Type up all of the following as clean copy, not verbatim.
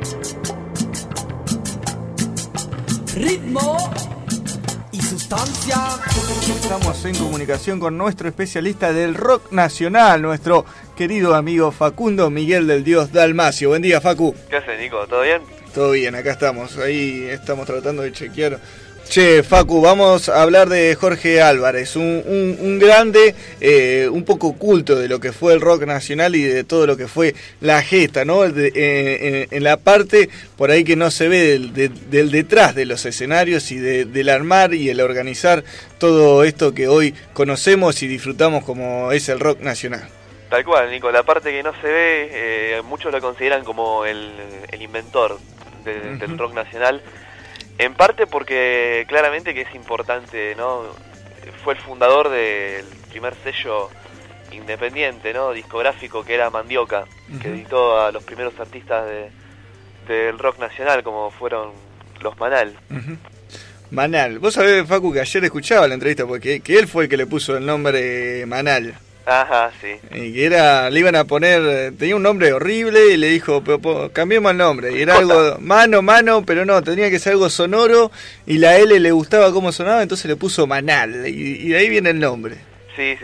Ritmo y sustancia. Estamos en comunicación con nuestro especialista del rock nacional, nuestro querido amigo Facundo Miguel del Dios Dalmacio. Buen día, Facu. ¿Qué haces, Nico? ¿Todo bien? Todo bien, acá estamos. Ahí estamos tratando de chequear. Che, Facu, vamos a hablar de Jorge Álvarez, un grande, un poco oculto de lo que fue el rock nacional y de todo lo que fue la gesta, ¿no? En la parte por ahí que no se ve del detrás de los escenarios y del armar y el organizar todo esto que hoy conocemos y disfrutamos como es el rock nacional. Tal cual, Nico, la parte que no se ve, muchos lo consideran como el inventor del rock nacional. En parte porque claramente que es importante, ¿no? Fue el fundador del primer sello independiente, ¿no? Discográfico, que era Mandioca, que editó a los primeros artistas del rock nacional, como fueron los Manal. Manal. Vos sabés, Facu, que ayer escuchaba la entrevista, porque que él fue el que le puso el nombre Manal. Ajá, sí. Y que le iban a poner, tenía un nombre horrible y le dijo, pero cambiemos el nombre. Y era algo mano, pero no, tenía que ser algo sonoro y la L le gustaba cómo sonaba, entonces le puso Manal y de ahí viene el nombre. Sí.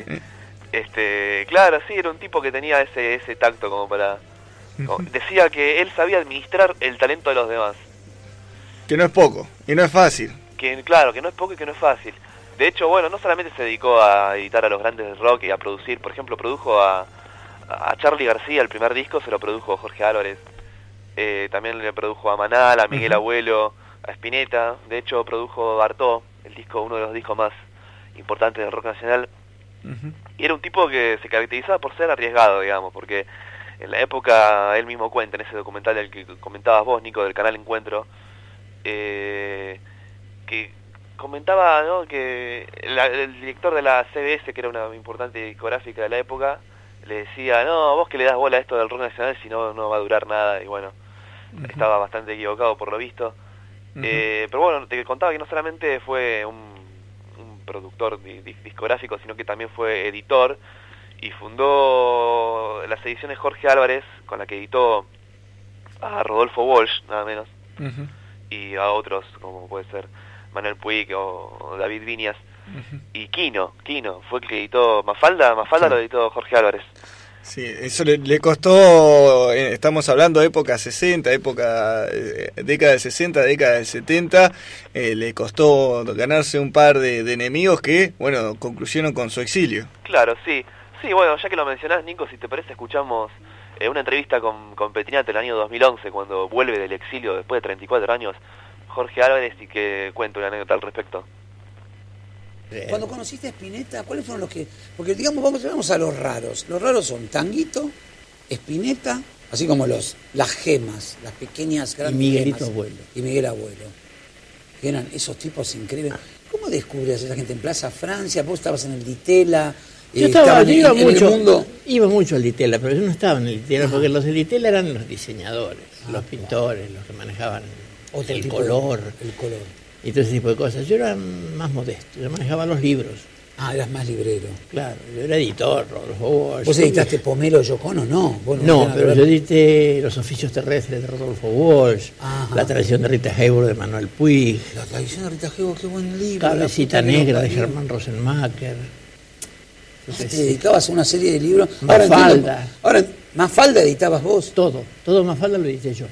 Claro, sí, era un tipo que tenía ese tacto como para... decía que él sabía administrar el talento de los demás. Que no es poco y no es fácil. Claro, que no es poco y que no es fácil. De hecho, bueno, no solamente se dedicó a editar a los grandes del rock y a producir, por ejemplo, produjo a Charly García, el primer disco se lo produjo Jorge Álvarez, también le produjo a Manal, a Miguel Abuelo, a Spinetta, de hecho produjo Bartó, uno de los discos más importantes del rock nacional, y era un tipo que se caracterizaba por ser arriesgado, digamos, porque en la época, él mismo cuenta, en ese documental del que comentabas vos, Nico, del canal Encuentro, que comentaba, ¿no?, que el director de la CBS, que era una importante discográfica de la época, le decía, no, vos que le das bola a esto del rock nacional, si no, no va a durar nada, y bueno, estaba bastante equivocado por lo visto. Pero bueno, te contaba que no solamente fue un productor discográfico, sino que también fue editor, y fundó las ediciones Jorge Álvarez, con la que editó a Rodolfo Walsh, nada menos, y a otros, como puede ser Manuel Puig o David Viñas, y Quino fue el que editó Mafalda sí. Lo editó Jorge Álvarez. Sí, eso le costó, estamos hablando de época 60, década del 60, década del 70, le costó ganarse un par de enemigos que, bueno, concluyeron con su exilio. Claro, sí, bueno, ya que lo mencionás, Nico, si te parece, escuchamos una entrevista con Petinati el año 2011, cuando vuelve del exilio después de 34 años, Jorge Álvarez, y que cuenta una anécdota al respecto. Cuando conociste a Spinetta, ¿cuáles fueron los que...? Porque digamos, vamos a los raros. Los raros son Tanguito, Spinetta, así como las gemas, las pequeñas grandes y Miguelito gemas, Abuelo. Y Miguel Abuelo. Que eran esos tipos increíbles. ¿Cómo descubrías a esa gente en Plaza Francia? Vos estabas en el Ditela. Yo iba mucho al Ditela, pero yo no estaba en el Ditela, porque los del Ditela eran los diseñadores, los pintores, los que manejaban el color. Y todo ese tipo de cosas. Yo era más modesto, yo manejaba los libros. Ah, eras más librero. Claro, yo era editor, Rodolfo Walsh. ¿Vos editaste Pomelo Yoko Ono? No. No, pero yo edité Los oficios terrestres de Rodolfo Walsh, La tradición de Rita Hayworth de Manuel Puig. La tradición de Rita Hayworth, qué buen libro. Cabecita negra de Germán Rosenmacher. Te dedicabas a una serie de libros. Mafalda. Ahora, Mafalda editabas vos. Todo Mafalda lo edité yo.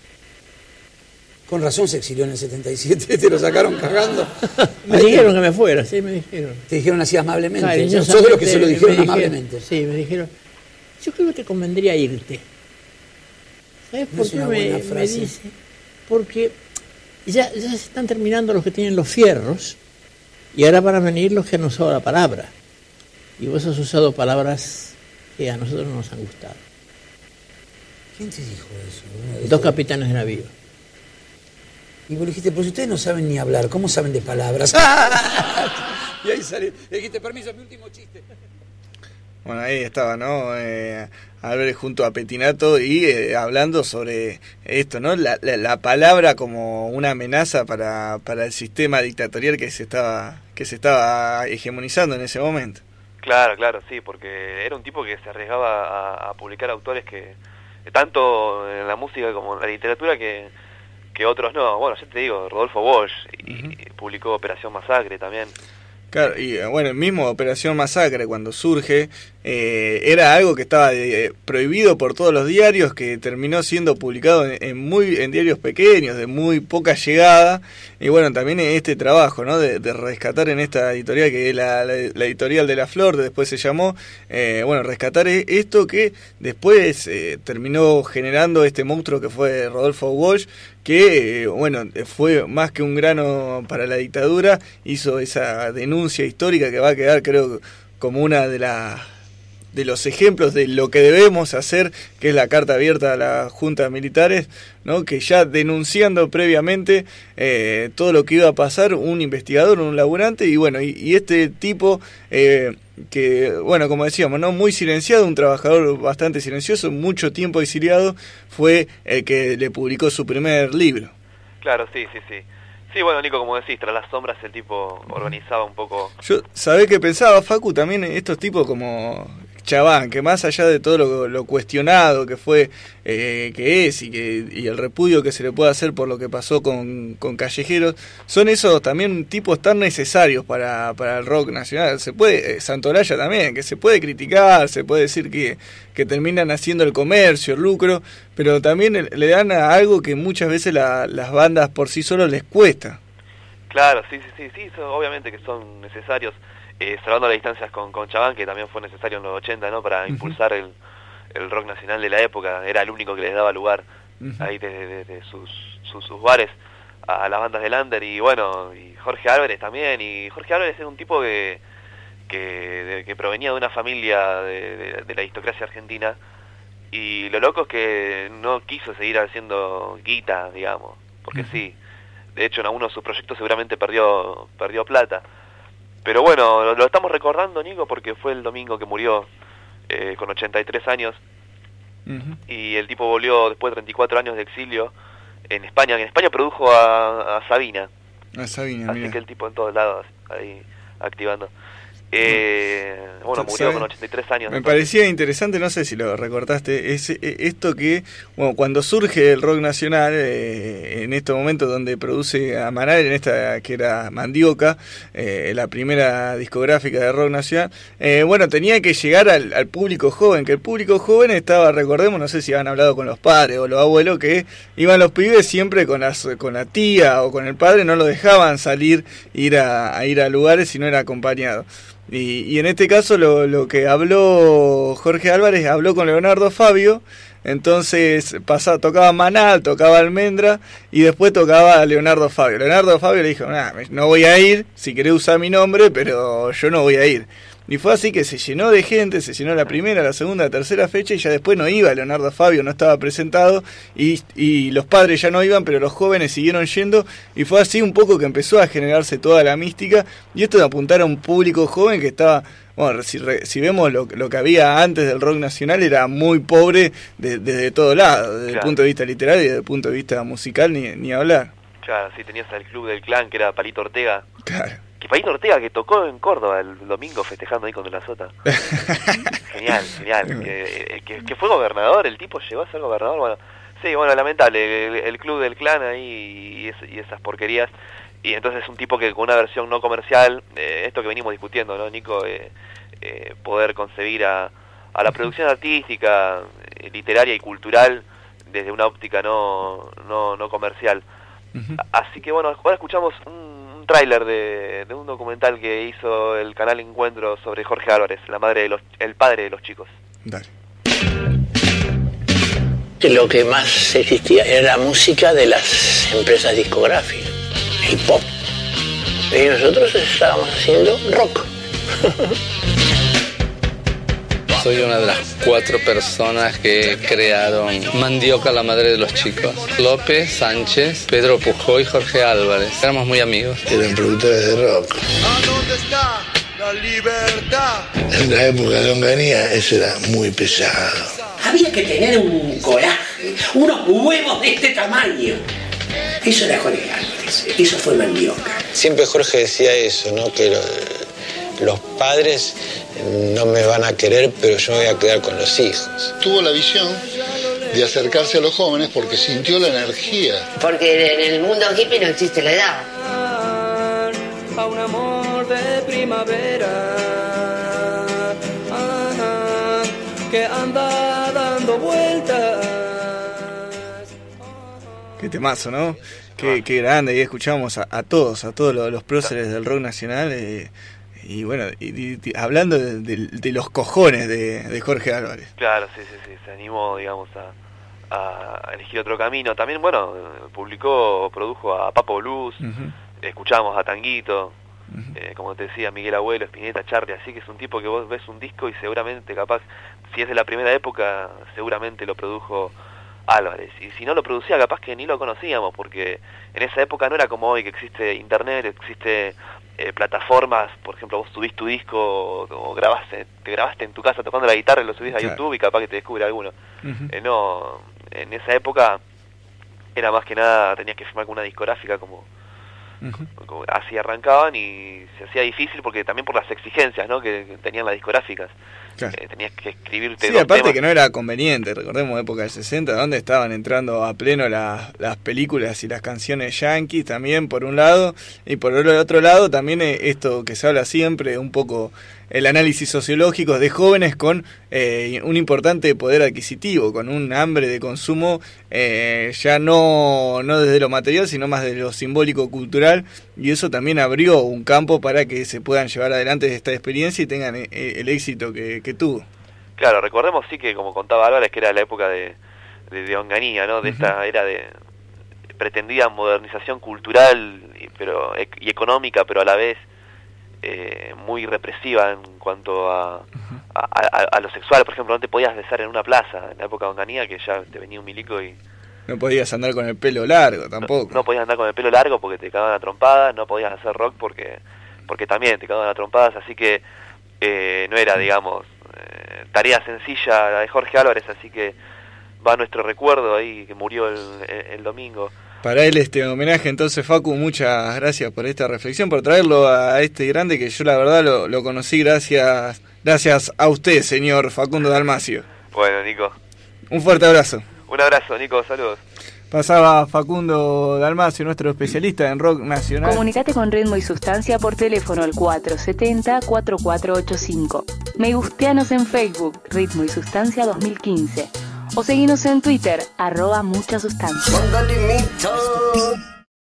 Con razón se exilió en el 77, te lo sacaron cagando. Me dijeron que me fuera, sí, me dijeron. Te dijeron así amablemente. Claro, sos de los que se lo dijeron amablemente. Sí, me dijeron, yo creo que te convendría irte. ¿Sabes por qué me dice? Porque ya se están terminando los que tienen los fierros y ahora van a venir los que han usado la palabra. Y vos has usado palabras que a nosotros no nos han gustado. ¿Quién te dijo eso? Dos capitanes de navío. Y vos dijiste, pues ustedes no saben ni hablar, ¿cómo saben de palabras? Y ahí sale, le dijiste, permiso, mi último chiste. Bueno, ahí estaba, ¿no? Álvarez junto a Petinato y hablando sobre esto, ¿no? La palabra como una amenaza para el sistema dictatorial que se estaba hegemonizando en ese momento. Claro, sí, porque era un tipo que se arriesgaba a publicar autores que tanto en la música como en la literatura que otros no. Bueno, ya te digo, Rodolfo Walsh y publicó Operación Masacre también. Claro, y bueno, el mismo Operación Masacre cuando surge era algo que estaba prohibido por todos los diarios, que terminó siendo publicado en diarios pequeños, de muy poca llegada, y bueno, también este trabajo, ¿no? de rescatar en esta editorial, que es la editorial de La Flor, después se llamó, bueno, rescatar esto que después terminó generando este monstruo que fue Rodolfo Walsh, que bueno, fue más que un grano para la dictadura, hizo esa denuncia histórica que va a quedar, creo, como una de los ejemplos de lo que debemos hacer, que es la carta abierta a las juntas militares, ¿no? Que ya denunciando previamente todo lo que iba a pasar, un investigador, un laburante, y bueno, y este tipo que, bueno, como decíamos, ¿no? Muy silenciado, un trabajador bastante silencioso, mucho tiempo exiliado, fue el que le publicó su primer libro. Claro, sí. Sí, bueno, Nico, como decís, tras las sombras el tipo organizaba un poco... Yo, ¿sabés qué pensaba, Facu? También estos tipos como Chabán, que más allá de todo lo cuestionado que fue, que es, y el repudio que se le puede hacer por lo que pasó con Callejeros, son esos también tipos tan necesarios para el rock nacional. Se puede, Santolaya también, que se puede criticar, se puede decir que terminan haciendo el comercio, el lucro, pero también le dan a algo que muchas veces las bandas por sí solos les cuesta. Claro, sí, obviamente que son necesarios. Salvando las distancias con Chabán, que también fue necesario en los 80, ¿no? Para impulsar el rock nacional de la época. Era el único que les daba lugar ahí desde sus bares a las bandas del under. Y bueno, y Jorge Álvarez también. Y Jorge Álvarez era un tipo que provenía de una familia de la aristocracia argentina. Y lo loco es que no quiso seguir haciendo guita, digamos. Porque sí, de hecho en algunos de sus proyectos seguramente perdió plata. Pero bueno, lo estamos recordando, Nico, porque fue el domingo que murió con 83 años. Y el tipo volvió después de 34 años de exilio en España. En España produjo a Sabina. Así mira. que el tipo en todos lados ahí activando. Bueno, murió con 83 años. Me parecía interesante, no sé si lo recortaste, esto que, bueno, cuando surge el rock nacional, en estos momentos donde produce a Manal, en esta que era Mandioca, la primera discográfica de rock nacional, bueno, tenía que llegar al público joven, que el público joven estaba, recordemos, no sé si han hablado con los padres o los abuelos, que iban los pibes siempre con la tía o con el padre, no lo dejaban salir, ir a lugares si no era acompañado. Y en este caso lo que habló Jorge Álvarez, habló con Leonardo Fabio, entonces tocaba Manal, tocaba Almendra y después tocaba Leonardo Fabio. Leonardo Fabio le dijo, no voy a ir, si querés usar mi nombre, pero yo no voy a ir. Y fue así que se llenó de gente, se llenó la primera, la segunda, la tercera fecha y ya después no iba Leonardo Fabio, no estaba presentado y los padres ya no iban, pero los jóvenes siguieron yendo y fue así un poco que empezó a generarse toda la mística y esto de apuntar a un público joven que estaba, bueno, si vemos lo que había antes del rock nacional era muy pobre desde todo lado, desde el punto de vista literario y desde el punto de vista musical ni hablar. Claro, sí, tenías al Club del Clan que era Palito Ortega. Claro. Que Palito Ortega que tocó en Córdoba el domingo festejando ahí con De la Sota. Genial. Que fue gobernador, el tipo llegó a ser gobernador. Bueno, sí, bueno, lamentable, el Club del Clan ahí y esas porquerías. Y entonces un tipo que con una versión no comercial, esto que venimos discutiendo, ¿no, Nico? Poder concebir a la producción artística, literaria y cultural desde una óptica no comercial. Así que bueno, ahora escuchamos un tráiler de un documental que hizo el canal Encuentro sobre Jorge Álvarez, el padre de los chicos. Dale. Lo que más existía era la música de las empresas discográficas, el pop. Y nosotros estábamos haciendo rock. Soy una de las 4 personas que crearon Mandioca, la madre de los chicos. López, Sánchez, Pedro Pujó y Jorge Álvarez. Éramos muy amigos. Eran productores de rock. ¿A dónde está la libertad? En la época de Onganía eso era muy pesado. Había que tener un coraje, unos huevos de este tamaño. Eso era Jorge Álvarez, eso fue Mandioca. Siempre Jorge decía eso, ¿no? Que los padres no me van a querer, pero yo me voy a quedar con los hijos. Tuvo la visión de acercarse a los jóvenes porque sintió la energía. Porque en el mundo hippie no existe la edad. A un amor de primavera, que anda dando vueltas. Qué temazo, ¿no? Qué grande. Y escuchamos a todos los próceres del rock nacional. Y bueno, hablando de los cojones de Jorge Álvarez. Claro, sí, se animó, digamos, a elegir otro camino. También, bueno, produjo a Papo Blues, escuchamos a Tanguito, como te decía, Miguel Abuelo, Spinetta, Charlie, así que es un tipo que vos ves un disco y seguramente, capaz, si es de la primera época, seguramente lo produjo Álvarez. Y si no lo producía, capaz que ni lo conocíamos, porque en esa época no era como hoy, que existe internet, existe plataformas. Por ejemplo, vos subís tu disco o te grabaste en tu casa tocando la guitarra y lo subís a YouTube y capaz que te descubre alguno. No, en esa época era más que nada, tenías que firmar con una discográfica como así arrancaban, y se hacía difícil porque también por las exigencias, ¿no?, que tenían las discográficas. Claro. Tenías que escribirte. Sí, aparte temas. Que no era conveniente, recordemos época del 60, donde estaban entrando a pleno las películas y las canciones yankees también, por un lado, y por el otro lado también esto que se habla siempre, un poco el análisis sociológico de jóvenes con un importante poder adquisitivo, con un hambre de consumo ya no desde lo material, sino más de lo simbólico-cultural, y eso también abrió un campo para que se puedan llevar adelante esta experiencia y tengan el éxito que tuvo. Claro, recordemos sí que, como contaba Álvarez, que era la época de Onganía, ¿no? De esta era de pretendida modernización cultural y económica, pero a la vez muy represiva en cuanto a lo sexual. Por ejemplo, no te podías besar en una plaza en la época de Onganía, que ya te venía un milico y... No podías andar con el pelo largo tampoco. No podías andar con el pelo largo porque te cagaban a trompadas, no podías hacer rock porque también te cagaban a trompadas, así que no era, digamos, tarea sencilla la de Jorge Álvarez, así que va nuestro recuerdo ahí, que murió el domingo. Para él este homenaje, entonces, Facu, muchas gracias por esta reflexión, por traerlo a este grande que yo la verdad lo conocí gracias a usted, señor Facundo Dalmacio. Bueno, Nico. Un fuerte abrazo. Un abrazo, Nico, saludos. Pasaba Facundo Dalmacio, nuestro especialista en rock nacional. Comunicate con Ritmo y Sustancia por teléfono al 470-4485. Me gusteanos en Facebook, Ritmo y Sustancia 2015. O seguinos en Twitter, @muchasustancia.